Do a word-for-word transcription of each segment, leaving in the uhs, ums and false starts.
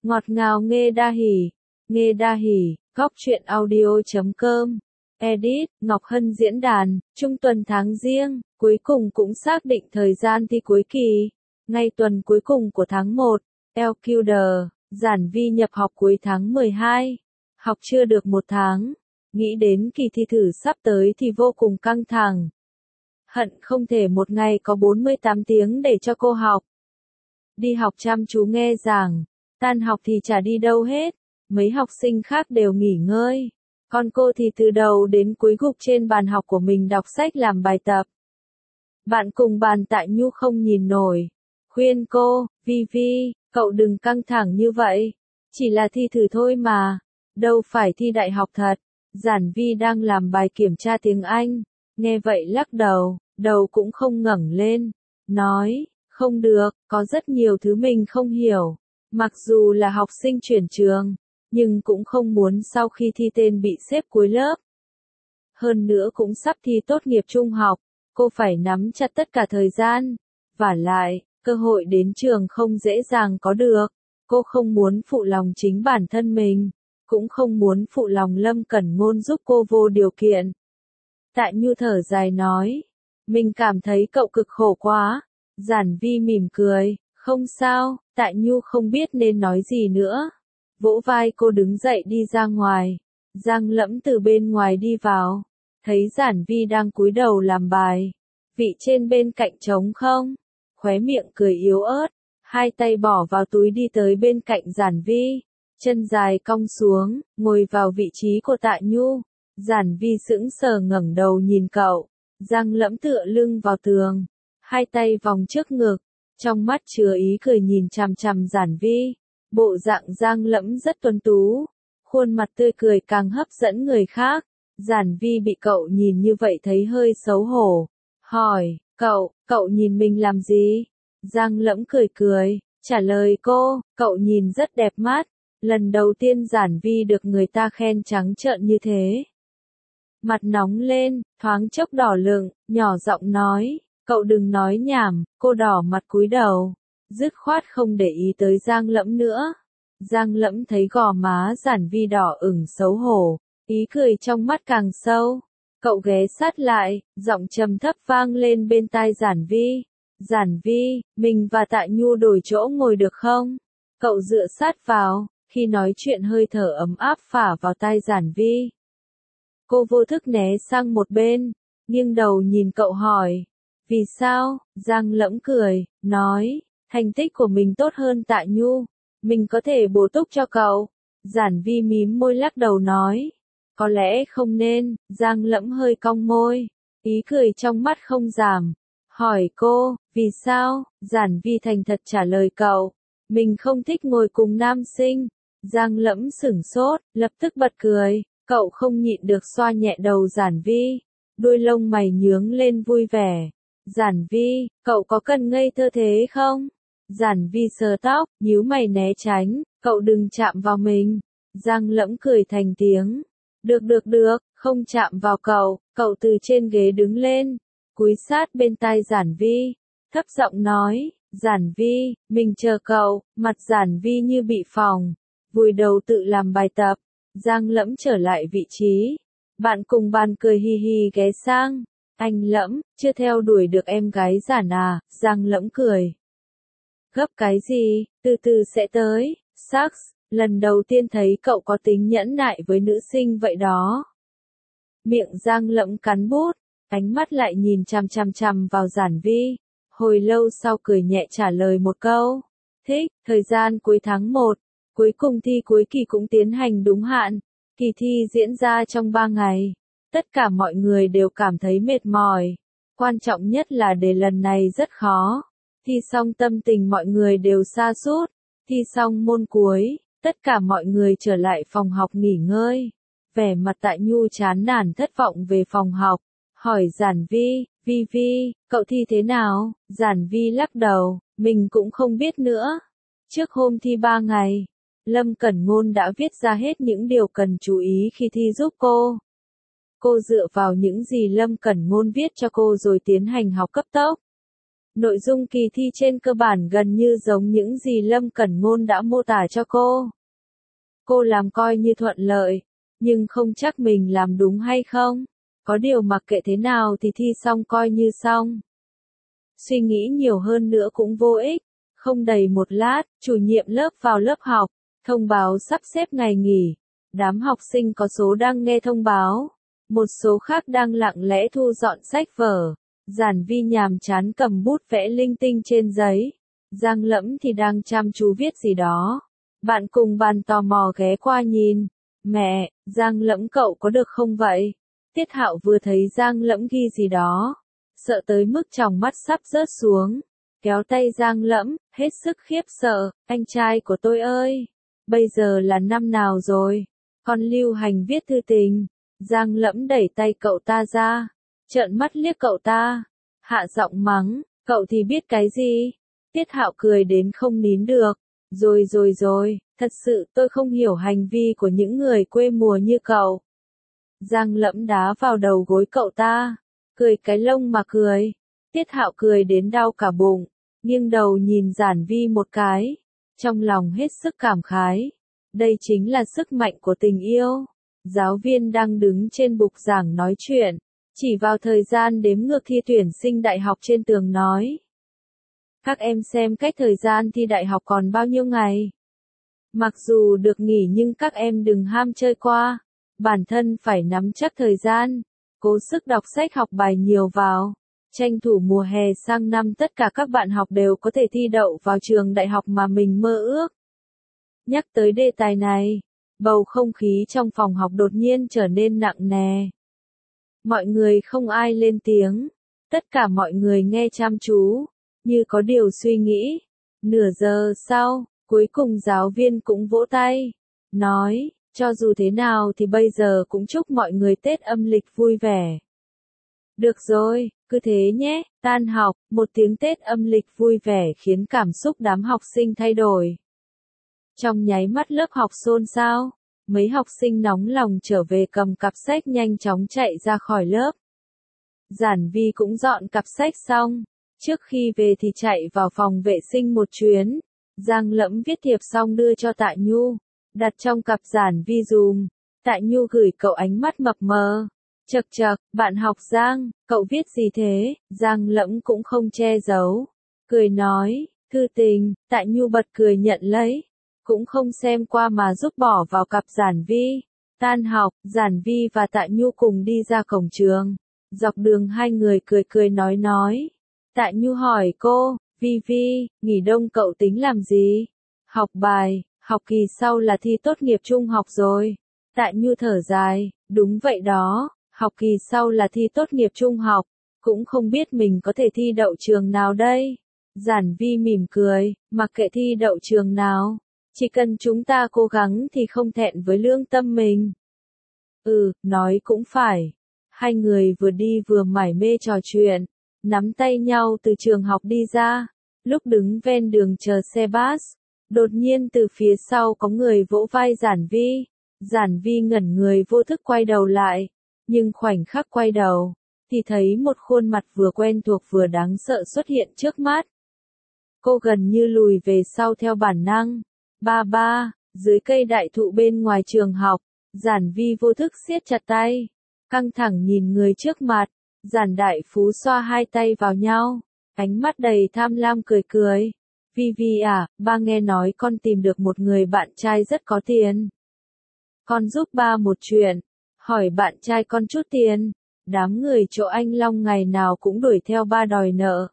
Ngọt ngào nghe đa hỉ, nghe đa hỉ, góc truyện audio chấm com. Edit, Ngọc Hân diễn đàn, trung tuần tháng Giêng, cuối cùng cũng xác định thời gian thi cuối kỳ. Ngay tuần cuối cùng của tháng một, lờ quy đê, Giản Vi nhập học cuối tháng mười hai. Học chưa được một tháng, nghĩ đến kỳ thi thử sắp tới thì vô cùng căng thẳng. Hận không thể một ngày có bốn mươi tám tiếng để cho cô học. Đi học chăm chú nghe giảng, tan học thì chả đi đâu hết, mấy học sinh khác đều nghỉ ngơi. Còn cô thì từ đầu đến cuối gục trên bàn học của mình đọc sách làm bài tập. Bạn cùng bàn Tại Nhu không nhìn nổi. Khuyên cô, Vi Vi, cậu đừng căng thẳng như vậy. Chỉ là thi thử thôi mà. Đâu phải thi đại học thật. Giản Vi đang làm bài kiểm tra tiếng Anh. Nghe vậy lắc đầu, đầu cũng không ngẩng lên. Nói, không được, có rất nhiều thứ mình không hiểu. Mặc dù là học sinh chuyển trường, nhưng cũng không muốn sau khi thi tên bị xếp cuối lớp. Hơn nữa cũng sắp thi tốt nghiệp trung học, cô phải nắm chặt tất cả thời gian. Vả lại, cơ hội đến trường không dễ dàng có được. Cô không muốn phụ lòng chính bản thân mình, cũng không muốn phụ lòng Lâm Cẩn Ngôn giúp cô vô điều kiện. Tại Nhu thở dài nói, mình cảm thấy cậu cực khổ quá. Giản Vi mỉm cười, không sao. Tại Nhu không biết nên nói gì nữa. Vỗ vai cô đứng dậy đi ra ngoài. Giang Lẫm từ bên ngoài đi vào, thấy Giản Vi đang cúi đầu làm bài. Vị trên bên cạnh trống không? Khóe miệng cười yếu ớt, hai tay bỏ vào túi đi tới bên cạnh Giản Vi. Chân dài cong xuống, ngồi vào vị trí của Tại Nhu. Giản Vi sững sờ ngẩng đầu nhìn cậu. Giang Lẫm tựa lưng vào tường, hai tay vòng trước ngực, trong mắt chứa ý cười nhìn chằm chằm Giản Vi. Bộ dạng Giang Lẫm rất tuấn tú, khuôn mặt tươi cười càng hấp dẫn người khác. Giản Vi bị cậu nhìn như vậy thấy hơi xấu hổ, hỏi, cậu, cậu nhìn mình làm gì? Giang Lẫm cười cười, trả lời cô, cậu nhìn rất đẹp mắt. Lần đầu tiên Giản Vi được người ta khen trắng trợn như thế. Mặt nóng lên, thoáng chốc đỏ lựng, nhỏ giọng nói, cậu đừng nói nhảm. Cô đỏ mặt cúi đầu, dứt khoát không để ý tới Giang Lẫm nữa. Giang Lẫm thấy gò má Giản Vi đỏ ửng xấu hổ, ý cười trong mắt càng sâu. Cậu ghé sát lại, giọng trầm thấp vang lên bên tai Giản Vi. Giản Vi, mình và Tại Nhu đổi chỗ ngồi được không? Cậu dựa sát vào, khi nói chuyện hơi thở ấm áp phả vào tai Giản Vi. Cô vô thức né sang một bên, nghiêng đầu nhìn cậu hỏi. Vì sao? Giang Lẫm cười, nói, thành tích của mình tốt hơn Tại Nhu, mình có thể bổ túc cho cậu. Giản Vi mím môi lắc đầu nói, có lẽ không nên. Giang Lẫm hơi cong môi, ý cười trong mắt không giảm. Hỏi cô, vì sao? Giản Vi thành thật trả lời cậu, mình không thích ngồi cùng nam sinh. Giang Lẫm sửng sốt, lập tức bật cười, cậu không nhịn được xoa nhẹ đầu Giản Vi, đuôi lông mày nhướng lên vui vẻ. Giản Vi, cậu có cần ngây thơ thế không? Giản Vi sờ tóc, nhíu mày né tránh, cậu đừng chạm vào mình. Giang Lẫm cười thành tiếng, được được được, không chạm vào cậu. Cậu từ trên ghế đứng lên, cúi sát bên tai Giản Vi, thấp giọng nói, Giản Vi, mình chờ cậu. Mặt Giản Vi như bị phỏng, vùi đầu tự làm bài tập. Giang Lẫm trở lại vị trí, bạn cùng bàn cười hi hi ghé sang. Anh Lẫm, chưa theo đuổi được em gái Giản à? Giang Lẫm cười. Gấp cái gì, từ từ sẽ tới. Shucks, lần đầu tiên thấy cậu có tính nhẫn nại với nữ sinh vậy đó. Miệng Giang Lẫm cắn bút, ánh mắt lại nhìn chằm chằm chằm vào Giản Vi. Hồi lâu sau cười nhẹ trả lời một câu. Thích. Thời gian cuối tháng một, cuối cùng thi cuối kỳ cũng tiến hành đúng hạn. Kỳ thi diễn ra trong ba ngày. Tất cả mọi người đều cảm thấy mệt mỏi. Quan trọng nhất là đề lần này rất khó. Thi xong tâm tình mọi người đều sa sút. Thi xong môn cuối, tất cả mọi người trở lại phòng học nghỉ ngơi. Vẻ mặt Tại Nhu chán nản thất vọng về phòng học. Hỏi Giản Vi, Vi Vi, cậu thi thế nào? Giản Vi lắc đầu, mình cũng không biết nữa. Trước hôm thi ba ngày, Lâm Cẩn Ngôn đã viết ra hết những điều cần chú ý khi thi giúp cô. Cô dựa vào những gì Lâm Cẩn Ngôn viết cho cô rồi tiến hành học cấp tốc. Nội dung kỳ thi trên cơ bản gần như giống những gì Lâm Cẩn Ngôn đã mô tả cho cô. Cô làm coi như thuận lợi, nhưng không chắc mình làm đúng hay không. Có điều mặc kệ thế nào thì thi xong coi như xong. Suy nghĩ nhiều hơn nữa cũng vô ích. Không đầy một lát, chủ nhiệm lớp vào lớp học, thông báo sắp xếp ngày nghỉ. Đám học sinh có số đang nghe thông báo, một số khác đang lặng lẽ thu dọn sách vở. Giản Vi nhàm chán cầm bút vẽ linh tinh trên giấy. Giang Lẫm thì đang chăm chú viết gì đó. Bạn cùng bàn tò mò ghé qua nhìn. Mẹ, Giang Lẫm cậu có được không vậy? Tiết Hạo vừa thấy Giang Lẫm ghi gì đó, sợ tới mức tròng mắt sắp rớt xuống. Kéo tay Giang Lẫm, hết sức khiếp sợ. Anh trai của tôi ơi, bây giờ là năm nào rồi? Con lưu hành viết thư tình. Giang Lẫm đẩy tay cậu ta ra, trợn mắt liếc cậu ta, hạ giọng mắng, cậu thì biết cái gì? Tiết Hạo cười đến không nín được. Rồi rồi rồi, thật sự tôi không hiểu hành vi của những người quê mùa như cậu. Giang Lẫm đá vào đầu gối cậu ta, cười cái lông mà cười. Tiết Hạo cười đến đau cả bụng, nghiêng đầu nhìn Giản Vi một cái, trong lòng hết sức cảm khái. Đây chính là sức mạnh của tình yêu. Giáo viên đang đứng trên bục giảng nói chuyện, chỉ vào thời gian đếm ngược thi tuyển sinh đại học trên tường nói. Các em xem cách thời gian thi đại học còn bao nhiêu ngày. Mặc dù được nghỉ nhưng các em đừng ham chơi qua. Bản thân phải nắm chắc thời gian, cố sức đọc sách học bài nhiều vào. Tranh thủ mùa hè sang năm tất cả các bạn học đều có thể thi đậu vào trường đại học mà mình mơ ước. Nhắc tới đề tài này, bầu không khí trong phòng học đột nhiên trở nên nặng nề. Mọi người không ai lên tiếng, tất cả mọi người nghe chăm chú, như có điều suy nghĩ. Nửa giờ sau, cuối cùng giáo viên cũng vỗ tay, nói, cho dù thế nào thì bây giờ cũng chúc mọi người Tết âm lịch vui vẻ. Được rồi, cứ thế nhé. Tan học, một tiếng Tết âm lịch vui vẻ khiến cảm xúc đám học sinh thay đổi. Trong nháy mắt lớp học xôn xao, mấy học sinh nóng lòng trở về cầm cặp sách nhanh chóng chạy ra khỏi lớp. Giản Vi cũng dọn cặp sách xong, trước khi về thì chạy vào phòng vệ sinh một chuyến. Giang Lẫm viết thiệp xong đưa cho Tạ Nhu, đặt trong cặp Giản Vi dùm. Tạ Nhu gửi cậu ánh mắt mập mờ. Chậc chậc, bạn học Giang, cậu viết gì thế? Giang Lẫm cũng không che giấu, cười nói, thư tình. Tạ Nhu bật cười nhận lấy, cũng không xem qua mà giúp bỏ vào cặp Giản Vi. Tan học, Giản Vi và Tạ Nhu cùng đi ra cổng trường. Dọc đường hai người cười cười nói nói. Tạ Nhu hỏi cô, Vi Vi, nghỉ đông cậu tính làm gì? Học bài, học kỳ sau là thi tốt nghiệp trung học rồi. Tạ Nhu thở dài, đúng vậy đó, học kỳ sau là thi tốt nghiệp trung học, cũng không biết mình có thể thi đậu trường nào đây. Giản Vi mỉm cười, mặc kệ thi đậu trường nào, chỉ cần chúng ta cố gắng thì không thẹn với lương tâm mình. Ừ, nói cũng phải. Hai người vừa đi vừa mải mê trò chuyện, nắm tay nhau từ trường học đi ra. Lúc đứng ven đường chờ xe bus, đột nhiên từ phía sau có người vỗ vai Giản Vi. Giản Vi ngẩn người vô thức quay đầu lại, nhưng khoảnh khắc quay đầu, thì thấy một khuôn mặt vừa quen thuộc vừa đáng sợ xuất hiện trước mắt. Cô gần như lùi về sau theo bản năng. Ba ba, dưới cây đại thụ bên ngoài trường học, Giản Vi vô thức siết chặt tay, căng thẳng nhìn người trước mặt. Giản Đại Phú xoa hai tay vào nhau, ánh mắt đầy tham lam cười cười. Vi Vi à, ba nghe nói con tìm được một người bạn trai rất có tiền. Con giúp ba một chuyện, hỏi bạn trai con chút tiền. Đám người chỗ anh Long ngày nào cũng đuổi theo ba đòi nợ.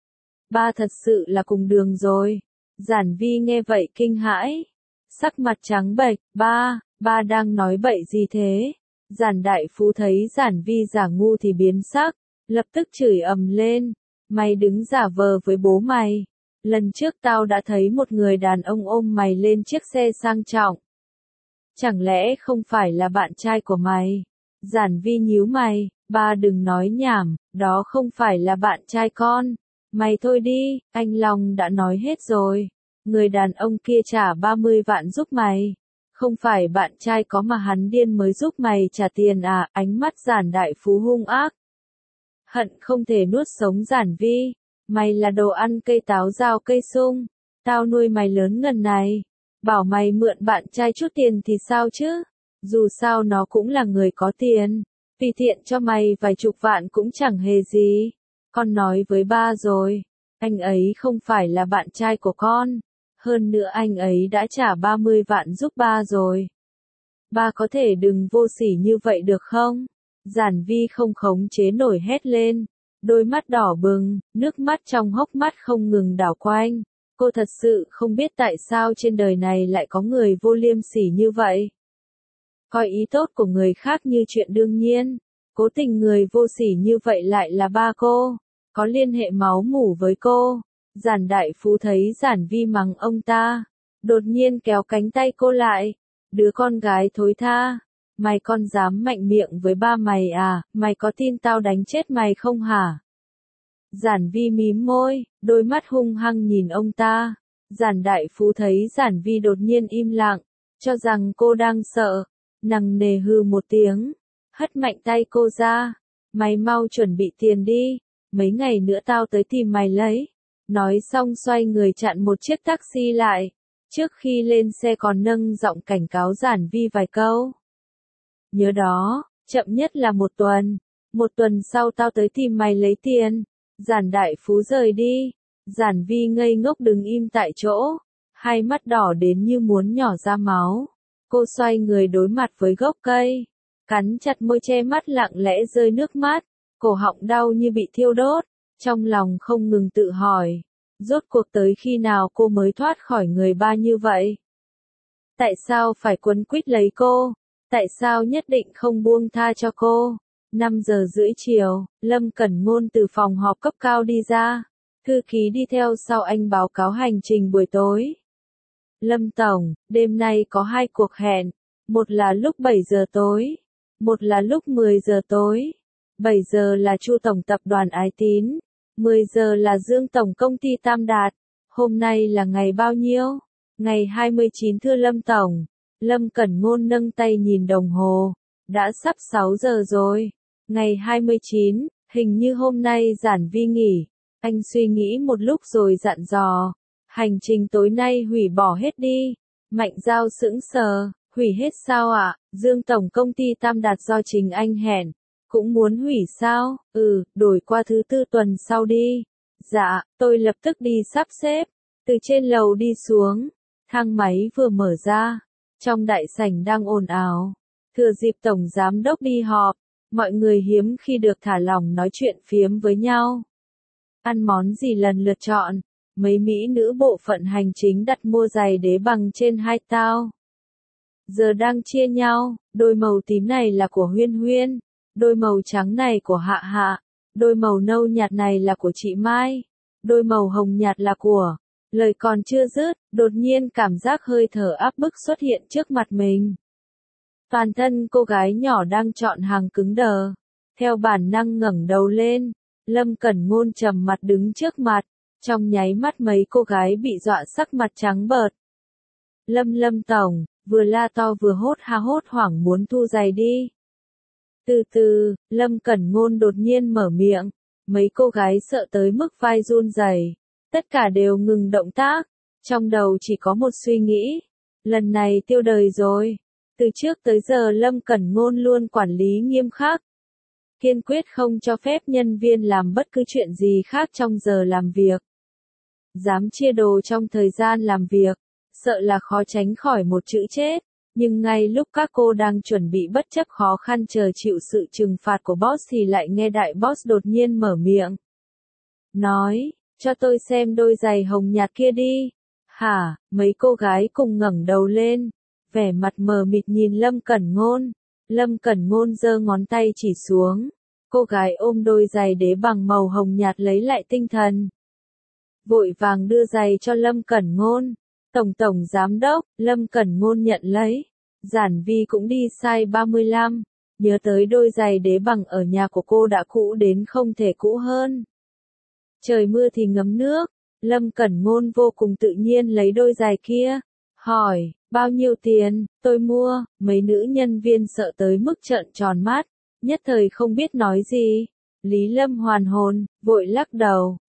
Ba thật sự là cùng đường rồi. Giản Vi nghe vậy kinh hãi, sắc mặt trắng bệch. Ba, ba đang nói bậy gì thế? Giản Đại Phú thấy Giản Vi giả ngu thì biến sắc, lập tức chửi ầm lên. Mày đứng giả vờ với bố mày. Lần trước tao đã thấy một người đàn ông ôm mày lên chiếc xe sang trọng. Chẳng lẽ không phải là bạn trai của mày? Giản Vi nhíu mày, ba đừng nói nhảm, đó không phải là bạn trai con. Mày thôi đi, anh Long đã nói hết rồi. Người đàn ông kia trả ba mươi vạn giúp mày. Không phải bạn trai có mà hắn điên mới giúp mày trả tiền à? Ánh mắt Giản Đại Phú hung ác, hận không thể nuốt sống Giản Vi. Mày là đồ ăn cây táo rau cây sung. Tao nuôi mày lớn ngần này. Bảo mày mượn bạn trai chút tiền thì sao chứ? Dù sao nó cũng là người có tiền. Tùy tiện cho mày vài chục vạn cũng chẳng hề gì. Con nói với ba rồi. Anh ấy không phải là bạn trai của con. Hơn nữa anh ấy đã trả ba mươi vạn giúp ba rồi. Ba có thể đừng vô sỉ như vậy được không? Giản Vi không khống chế nổi hét lên. Đôi mắt đỏ bừng, nước mắt trong hốc mắt không ngừng đảo quanh. Cô thật sự không biết tại sao trên đời này lại có người vô liêm sỉ như vậy. Coi ý tốt của người khác như chuyện đương nhiên. Cố tình người vô sỉ như vậy lại là ba cô. Có liên hệ máu mủ với cô. Giản Đại Phú thấy Giản Vi mắng ông ta. Đột nhiên kéo cánh tay cô lại. Đứa con gái thối tha. Mày con dám mạnh miệng với ba mày à, mày có tin tao đánh chết mày không hả? Giản Vi mím môi, đôi mắt hung hăng nhìn ông ta. Giản Đại Phú thấy Giản Vi đột nhiên im lặng, cho rằng cô đang sợ. Nặng nề hừ một tiếng, hất mạnh tay cô ra. Mày mau chuẩn bị tiền đi, mấy ngày nữa tao tới tìm mày lấy. Nói xong xoay người chặn một chiếc taxi lại. Trước khi lên xe còn nâng giọng cảnh cáo Giản Vi vài câu. Nhớ đó, chậm nhất là một tuần. Một tuần sau tao tới tìm mày lấy tiền. Giản Đại Phú rời đi. Giản Vi ngây ngốc đứng im tại chỗ. Hai mắt đỏ đến như muốn nhỏ ra máu. Cô xoay người đối mặt với gốc cây. Cắn chặt môi che mắt lặng lẽ rơi nước mắt. Cổ họng đau như bị thiêu đốt. Trong lòng không ngừng tự hỏi. Rốt cuộc tới khi nào cô mới thoát khỏi người ba như vậy? Tại sao phải quấn quýt lấy cô? Tại sao nhất định không buông tha cho cô? năm giờ rưỡi chiều, Lâm Cẩn Ngôn từ phòng họp cấp cao đi ra. Thư ký đi theo sau anh báo cáo hành trình buổi tối. Lâm Tổng, đêm nay có hai cuộc hẹn. Một là lúc bảy giờ tối. Một là lúc mười giờ tối. bảy giờ là Chu Tổng tập đoàn Ái Tín. mười giờ là Dương Tổng công ty Tam Đạt. Hôm nay là ngày bao nhiêu? Ngày hai mươi chín thưa Lâm Tổng. Lâm Cẩn Ngôn nâng tay nhìn đồng hồ. Đã sắp sáu giờ rồi. Ngày hai mươi chín, hình như hôm nay Giản Vi nghỉ. Anh suy nghĩ một lúc rồi dặn dò. Hành trình tối nay hủy bỏ hết đi. Mạnh Giao sững sờ. Hủy hết sao ạ? À? Dương Tổng công ty Tam Đạt do chính anh hẹn. Cũng muốn hủy sao? Ừ, đổi qua thứ tư tuần sau đi. Dạ, tôi lập tức đi sắp xếp. Từ trên lầu đi xuống. Thang máy vừa mở ra. Trong đại sảnh đang ồn ào. Thừa dịp Tổng Giám đốc đi họp. Mọi người hiếm khi được thả lỏng nói chuyện phiếm với nhau. Ăn món gì lần lượt chọn. Mấy mỹ nữ bộ phận hành chính đặt mua giày đế bằng trên hai tao. Giờ đang chia nhau. Đôi màu tím này là của Huyên Huyên. Đôi màu trắng này của Hạ Hạ. Đôi màu nâu nhạt này là của chị Mai. Đôi màu hồng nhạt là của... Lời còn chưa dứt, đột nhiên cảm giác hơi thở áp bức xuất hiện trước mặt mình. Toàn thân cô gái nhỏ đang chọn hàng cứng đờ. Theo bản năng ngẩng đầu lên, Lâm Cẩn Ngôn trầm mặt đứng trước mặt. Trong nháy mắt mấy cô gái bị dọa sắc mặt trắng bợt. Lâm Lâm Tổng, vừa la to vừa hốt ha hốt hoảng muốn thu giày đi. Từ từ, Lâm Cẩn Ngôn đột nhiên mở miệng. Mấy cô gái sợ tới mức vai run rẩy. Tất cả đều ngừng động tác. Trong đầu chỉ có một suy nghĩ. Lần này tiêu đời rồi. Từ trước tới giờ Lâm Cẩn Ngôn luôn quản lý nghiêm khắc. Kiên quyết không cho phép nhân viên làm bất cứ chuyện gì khác trong giờ làm việc. Dám chia đồ trong thời gian làm việc. Sợ là khó tránh khỏi một chữ chết. Nhưng ngay lúc các cô đang chuẩn bị bất chấp khó khăn chờ chịu sự trừng phạt của boss thì lại nghe đại boss đột nhiên mở miệng. Nói, cho tôi xem đôi giày hồng nhạt kia đi. Hả, mấy cô gái cùng ngẩng đầu lên. Vẻ mặt mờ mịt nhìn Lâm Cẩn Ngôn. Lâm Cẩn Ngôn giơ ngón tay chỉ xuống. Cô gái ôm đôi giày đế bằng màu hồng nhạt lấy lại tinh thần. Vội vàng đưa giày cho Lâm Cẩn Ngôn. Tổng tổng giám đốc, Lâm Cẩn Ngôn nhận lấy. Giản Vi cũng đi size ba mươi lăm. Nhớ tới đôi giày đế bằng ở nhà của cô đã cũ đến không thể cũ hơn. Trời mưa thì ngấm nước. Lâm Cẩn Ngôn vô cùng tự nhiên lấy đôi giày kia. Hỏi, bao nhiêu tiền, tôi mua. Mấy nữ nhân viên sợ tới mức trợn tròn mắt. Nhất thời không biết nói gì. Lý Lâm hoàn hồn, vội lắc đầu.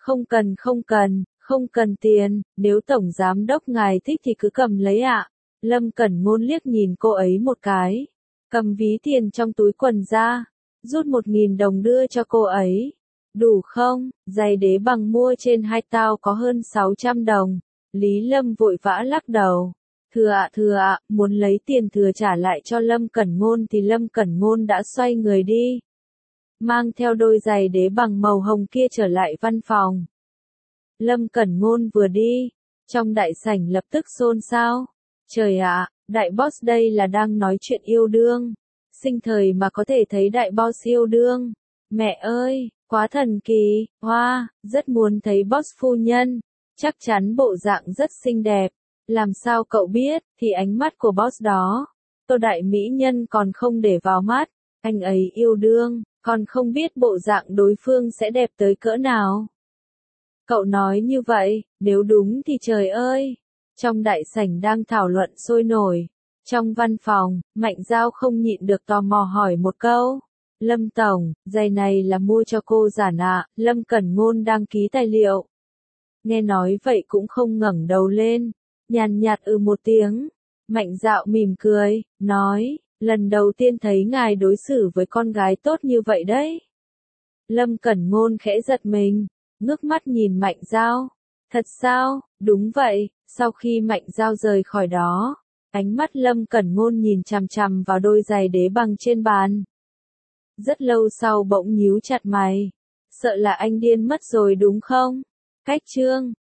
Không cần không cần, không cần tiền, nếu tổng giám đốc ngài thích thì cứ cầm lấy ạ. Lâm Cẩn Ngôn liếc nhìn cô ấy một cái, cầm ví tiền trong túi quần ra, rút một nghìn đồng đưa cho cô ấy. Đủ không? Giày đế bằng mua trên hai tao có hơn sáu trăm đồng. Lý Lâm vội vã lắc đầu. Thừa ạ thừa ạ, muốn lấy tiền thừa trả lại cho Lâm Cẩn Ngôn thì Lâm Cẩn Ngôn đã xoay người đi. Mang theo đôi giày đế bằng màu hồng kia trở lại văn phòng. Lâm Cẩn Ngôn vừa đi, trong đại sảnh lập tức xôn xao. Trời ạ, đại boss đây là đang nói chuyện yêu đương. Sinh thời mà có thể thấy đại boss yêu đương. Mẹ ơi, quá thần kỳ, hoa, wow, rất muốn thấy boss phu nhân. Chắc chắn bộ dạng rất xinh đẹp. Làm sao cậu biết, thì ánh mắt của boss đó. Tô đại mỹ nhân còn không để vào mắt. Anh ấy yêu đương, còn không biết bộ dạng đối phương sẽ đẹp tới cỡ nào. Cậu nói như vậy, nếu đúng thì trời ơi. Trong đại sảnh đang thảo luận sôi nổi. Trong văn phòng, Mạnh Giao không nhịn được tò mò hỏi một câu. Lâm Tổng, giày này là mua cho cô giản ạ, Lâm Cẩn Ngôn đang ký tài liệu. Nghe nói vậy cũng không ngẩng đầu lên, nhàn nhạt ừ một tiếng. Mạnh Dạo mỉm cười, nói, lần đầu tiên thấy ngài đối xử với con gái tốt như vậy đấy. Lâm Cẩn Ngôn khẽ giật mình, ngước mắt nhìn Mạnh Giao. Thật sao? Đúng vậy. Sau khi Mạnh Giao rời khỏi đó, ánh mắt Lâm Cẩn Ngôn nhìn chằm chằm vào đôi giày đế bằng trên bàn. Rất lâu sau bỗng nhíu chặt mày. Sợ là anh điên mất rồi đúng không? Cách chương